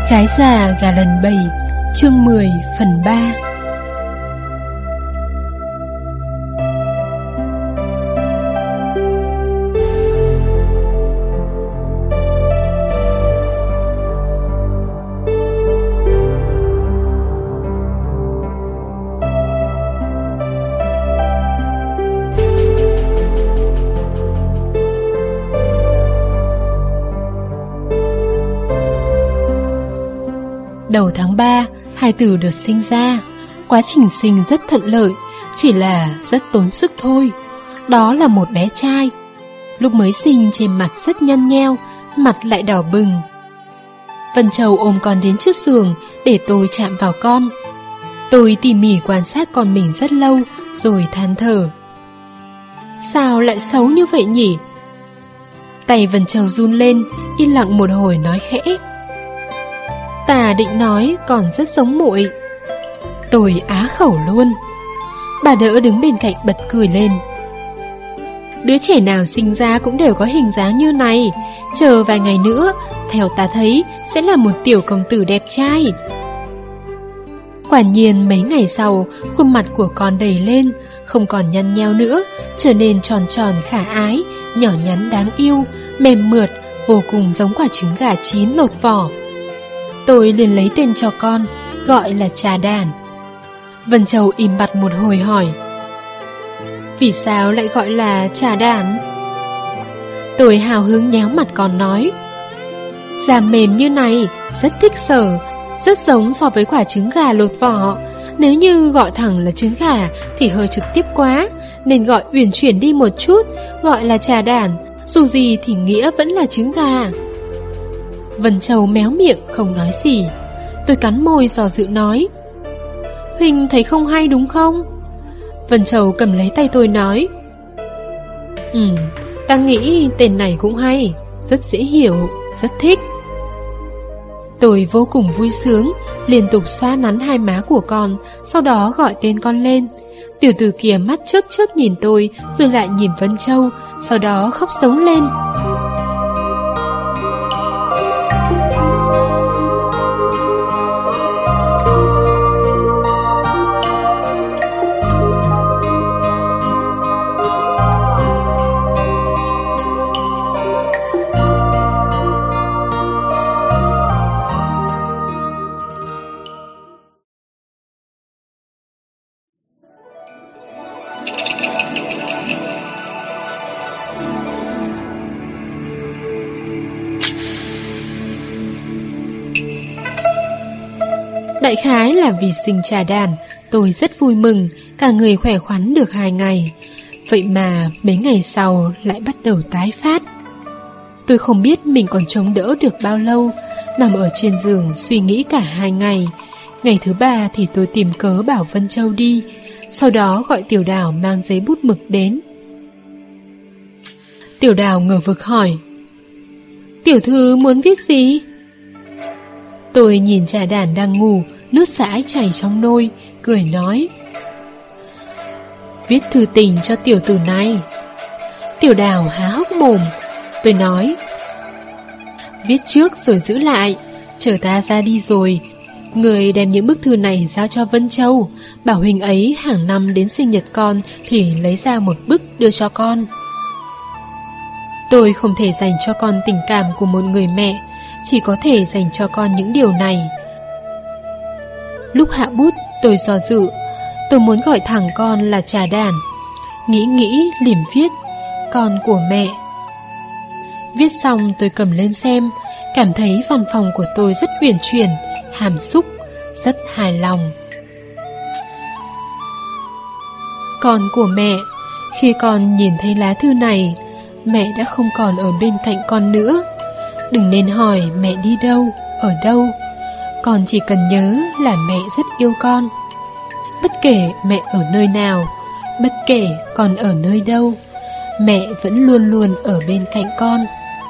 Gái già gà lần 7, chương 10 phần 3. Đầu tháng 3, hai tử được sinh ra. Quá trình sinh rất thuận lợi, chỉ là rất tốn sức thôi. Đó là một bé trai. Lúc mới sinh trên mặt rất nhăn nheo, mặt lại đỏ bừng. Vân Châu ôm con đến trước giường để tôi chạm vào con. Tôi tỉ mỉ quan sát con mình rất lâu, rồi than thở. Sao lại xấu như vậy nhỉ? Tay Vân Châu run lên, yên lặng một hồi nói khẽ. Ta định nói còn rất giống muội. Tôi á khẩu luôn. Bà đỡ đứng bên cạnh bật cười lên. Đứa trẻ nào sinh ra cũng đều có hình dáng như này. Chờ vài ngày nữa, theo ta thấy sẽ là một tiểu công tử đẹp trai. Quả nhiên mấy ngày sau, khuôn mặt của con đầy lên, không còn nhăn nheo nữa, trở nên tròn tròn khả ái, nhỏ nhắn đáng yêu, mềm mượt, vô cùng giống quả trứng gà chín lột vỏ. Tôi liền lấy tên cho con, gọi là Trà Đàn. Vân Châu im bặt một hồi hỏi. Vì sao lại gọi là Trà Đàn? Tôi hào hứng nhéo mặt con nói. Da mềm như này, rất thích sở, rất giống so với quả trứng gà lột vỏ. Nếu như gọi thẳng là trứng gà thì hơi trực tiếp quá, nên gọi uyển chuyển đi một chút, gọi là Trà Đàn. Dù gì thì nghĩa vẫn là trứng gà. Vân Châu méo miệng không nói gì. Tôi cắn môi dò dự nói. Huynh thấy không hay đúng không? Vân Châu cầm lấy tay tôi nói. Ta nghĩ tên này cũng hay, rất dễ hiểu, rất thích. Tôi vô cùng vui sướng, liên tục xoa nắn hai má của con, sau đó gọi tên con lên. Tiểu tử kia mắt chớp chớp nhìn tôi, rồi lại nhìn Vân Châu, sau đó khóc giống lên. Đại khái là vì sinh Trà Đàn, tôi rất vui mừng, cả người khỏe khoắn được 2 ngày. Vậy mà mấy ngày sau lại bắt đầu tái phát. Tôi không biết mình còn chống đỡ được bao lâu, nằm ở trên giường suy nghĩ cả 2 ngày. Ngày thứ 3 thì tôi tìm cớ bảo Vân Châu đi, sau đó gọi Tiểu Đào mang giấy bút mực đến. Tiểu Đào ngờ vực hỏi. Tiểu thư muốn viết gì? Tôi nhìn Trà Đàn đang ngủ, nước sãi chảy trong nôi, cười nói. Viết thư tình cho tiểu tử này. Tiểu Đào há hốc mồm. Tôi nói. Viết trước rồi giữ lại, chờ ta ra đi rồi, người đem những bức thư này giao cho Vân Châu, bảo huynh ấy hàng năm đến sinh nhật con thì lấy ra một bức đưa cho con. Tôi không thể dành cho con tình cảm của một người mẹ, chỉ có thể dành cho con những điều này. Lúc hạ bút tôi do dự. Tôi muốn gọi thẳng con là Trà Đàn. Nghĩ liền viết con của mẹ. Viết xong tôi cầm lên xem, cảm thấy văn phòng của tôi rất uyển chuyển, hàm xúc, rất hài lòng. Con của mẹ. Khi con nhìn thấy lá thư này, mẹ đã không còn ở bên cạnh con nữa. Đừng nên hỏi mẹ đi đâu, ở đâu. Con chỉ cần nhớ là mẹ rất yêu con. Bất kể mẹ ở nơi nào, bất kể con ở nơi đâu, mẹ vẫn luôn luôn ở bên cạnh con.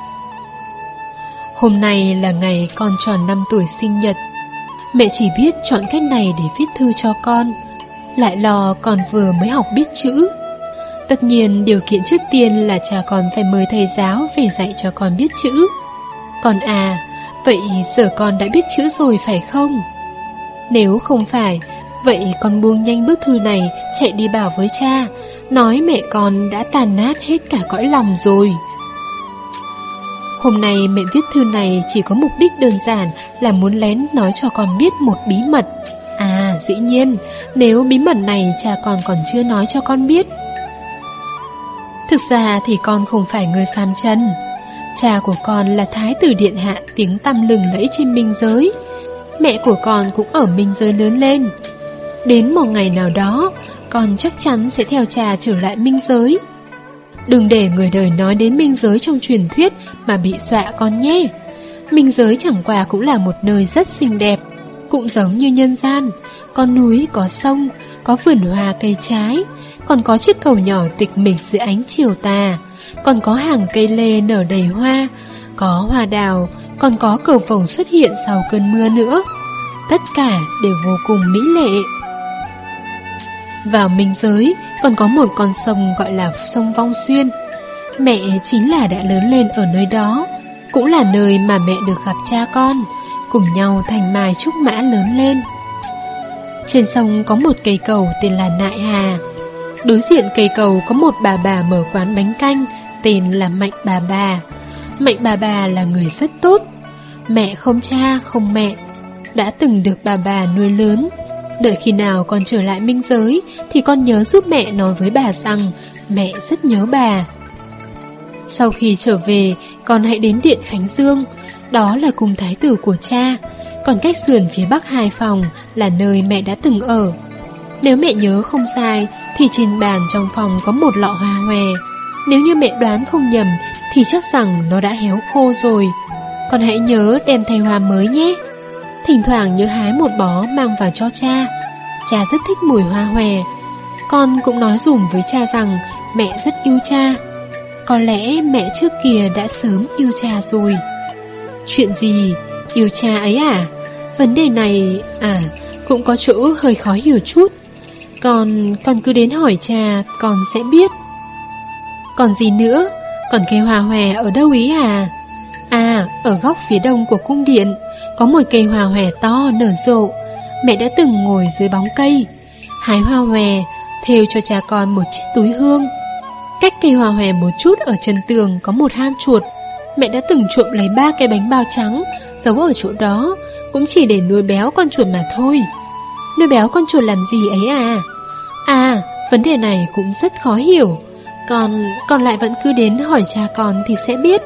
Hôm nay là ngày con tròn 5 tuổi sinh nhật. Mẹ chỉ biết chọn cách này để viết thư cho con, lại lo con vừa mới học biết chữ. Tất nhiên điều kiện trước tiên là cha con phải mời thầy giáo về dạy cho con biết chữ. Con à, Vậy giờ con đã biết chữ rồi phải không? Nếu không phải, vậy con buông nhanh bức thư này, chạy đi bảo với cha, nói mẹ con đã tàn nát hết cả cõi lòng rồi. Hôm nay mẹ viết thư này chỉ có mục đích đơn giản là muốn lén nói cho con biết một bí mật. À, dĩ nhiên, nếu bí mật này cha con còn chưa nói cho con biết. Thực ra thì con không phải người phàm trần. Cha của con là Thái tử Điện Hạ tiếng tăm lừng lẫy trên minh giới. Mẹ của con cũng ở minh giới lớn lên. Đến một ngày nào đó, con chắc chắn sẽ theo cha trở lại minh giới. Đừng để người đời nói đến minh giới trong truyền thuyết mà bị dọa con nhé. Minh giới chẳng qua cũng là một nơi rất xinh đẹp, cũng giống như nhân gian. Có núi, có sông, có vườn hoa cây trái, còn có chiếc cầu nhỏ tịch mịch dưới ánh chiều tà, còn có hàng cây lê nở đầy hoa, có hoa đào, còn có cầu vồng xuất hiện sau cơn mưa nữa. Tất cả đều vô cùng mỹ lệ. Vào minh giới còn có một con sông gọi là sông Vong Xuyên. Mẹ chính là đã lớn lên ở nơi đó, cũng là nơi mà mẹ được gặp cha con, cùng nhau thành mài trúc mã lớn lên. Trên sông có một cây cầu tên là Nại Hà. Đối diện cây cầu có một bà mở quán bánh canh tên là Mạnh bà. Mạnh bà là người rất tốt. Mẹ không cha không mẹ, đã từng được bà nuôi lớn. Đợi khi nào con trở lại minh giới thì con nhớ giúp mẹ nói với bà rằng mẹ rất nhớ bà. Sau khi trở về, con hãy đến Điện Khánh Dương. Đó là cung thái tử của cha. Còn cách sườn phía bắc 2 phòng là nơi mẹ đã từng ở. Nếu mẹ nhớ không sai thì trên bàn trong phòng có một lọ hoa hòe. Nếu như mẹ đoán không nhầm thì chắc rằng nó đã héo khô rồi. Con hãy nhớ đem thay hoa mới nhé. Thỉnh thoảng nhớ hái một bó mang vào cho cha. Cha rất thích mùi hoa hòe. Con cũng nói dùm với cha rằng mẹ rất yêu cha. Có lẽ mẹ trước kia đã sớm yêu cha rồi. Chuyện gì? Yêu cha ấy à? Vấn đề này cũng có chỗ hơi khó hiểu chút. Con cứ đến hỏi cha, con sẽ biết. Còn gì nữa? Còn cây hoa hòe ở đâu ý à? À, ở góc phía đông của cung điện có một cây hoa hòe to nở rộ. Mẹ đã từng ngồi dưới bóng cây, hái hoa hòe, thêu cho cha con một chiếc túi hương. Cách cây hoa hòe một chút ở chân tường có một hang chuột. Mẹ đã từng trộm lấy 3 cái bánh bao trắng giấu ở chỗ đó, cũng chỉ để nuôi béo con chuột mà thôi. Nuôi béo con chuột làm gì ấy à? À, vấn đề này cũng rất khó hiểu. Con lại vẫn cứ đến hỏi cha con thì sẽ biết.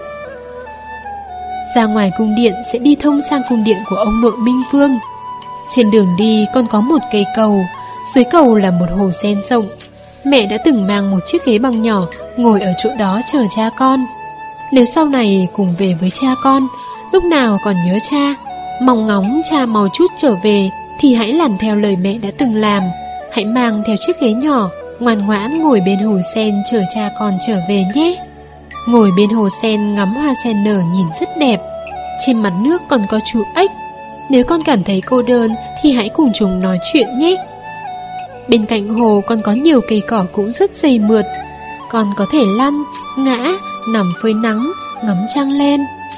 Ra ngoài cung điện sẽ đi thông sang cung điện của ông nội Minh Vương. Trên đường đi còn có một cây cầu. Dưới cầu là một hồ sen rộng. Mẹ đã từng mang một chiếc ghế bằng nhỏ ngồi ở chỗ đó chờ cha con. Nếu sau này cùng về với cha con, lúc nào còn nhớ cha, mong ngóng cha mau chút trở về, thì hãy làm theo lời mẹ đã từng làm. Hãy mang theo chiếc ghế nhỏ, ngoan ngoãn ngồi bên hồ sen chờ cha con trở về nhé. Ngồi bên hồ sen ngắm hoa sen nở nhìn rất đẹp. Trên mặt nước còn có chú ếch. Nếu con cảm thấy cô đơn thì hãy cùng chúng nói chuyện nhé. Bên cạnh hồ còn có nhiều cây cỏ cũng rất dày mượt. Con có thể lăn, ngã, nằm phơi nắng, ngắm trăng lên.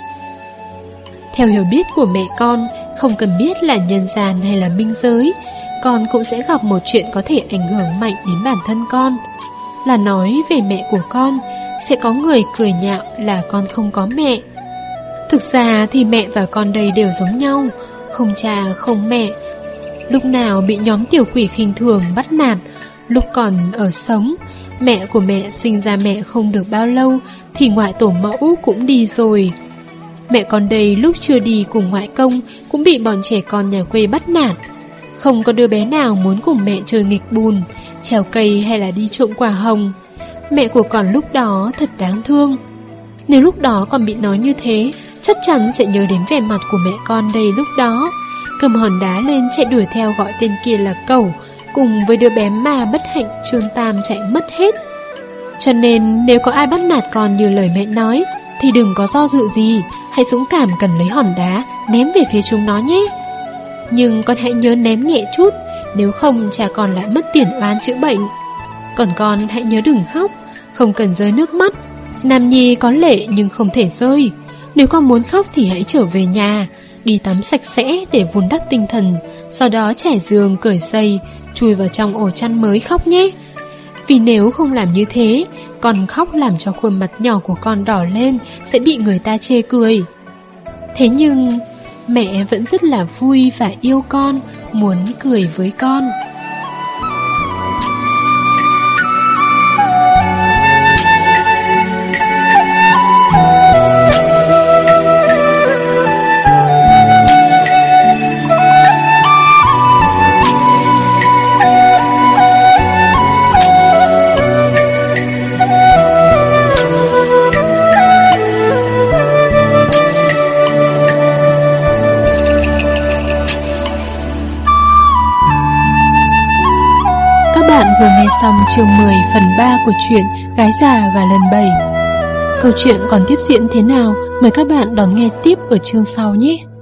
Theo hiểu biết của mẹ con, không cần biết là nhân gian hay là minh giới, con cũng sẽ gặp một chuyện có thể ảnh hưởng mạnh đến bản thân con. Là nói về mẹ của con, sẽ có người cười nhạo là con không có mẹ. Thực ra thì mẹ và con đây đều giống nhau, không cha không mẹ. Lúc nào bị nhóm tiểu quỷ khinh thường bắt nạt, lúc còn ở sống, mẹ của mẹ sinh ra mẹ không được bao lâu thì ngoại tổ mẫu cũng đi rồi. Mẹ con đây lúc chưa đi cùng ngoại công cũng bị bọn trẻ con nhà quê bắt nạt. Không có đứa bé nào muốn cùng mẹ chơi nghịch bùn, trèo cây hay là đi trộm quả hồng. Mẹ của con lúc đó thật đáng thương. Nếu lúc đó con bị nói như thế, chắc chắn sẽ nhớ đến vẻ mặt của mẹ con đây lúc đó. Cầm hòn đá lên chạy đuổi theo gọi tên kia là cẩu, cùng với đứa bé mà bất hạnh Trương Tam chạy mất hết. Cho nên nếu có ai bắt nạt con như lời mẹ nói thì đừng có do dự gì, hãy dũng cảm cầm lấy hòn đá ném về phía chúng nó nhé. Nhưng con hãy nhớ ném nhẹ chút, nếu không cha con lại mất tiền oán chữa bệnh. Còn con hãy nhớ đừng khóc, không cần rơi nước mắt. Nam nhi có lệ nhưng không thể rơi. Nếu con muốn khóc thì hãy trở về nhà, đi tắm sạch sẽ để vun đắp tinh thần, sau đó trải giường, cởi giày, chui vào trong ổ chăn mới khóc nhé. Vì nếu không làm như thế, con khóc làm cho khuôn mặt nhỏ của con đỏ lên, sẽ bị người ta chê cười. Thế nhưng mẹ vẫn rất là vui và yêu con, muốn cười với con. Bạn vừa nghe xong chương 10 phần 3 của truyện Gái già gà lần 7. Câu chuyện còn tiếp diễn thế nào? Mời các bạn đón nghe tiếp ở chương sau nhé.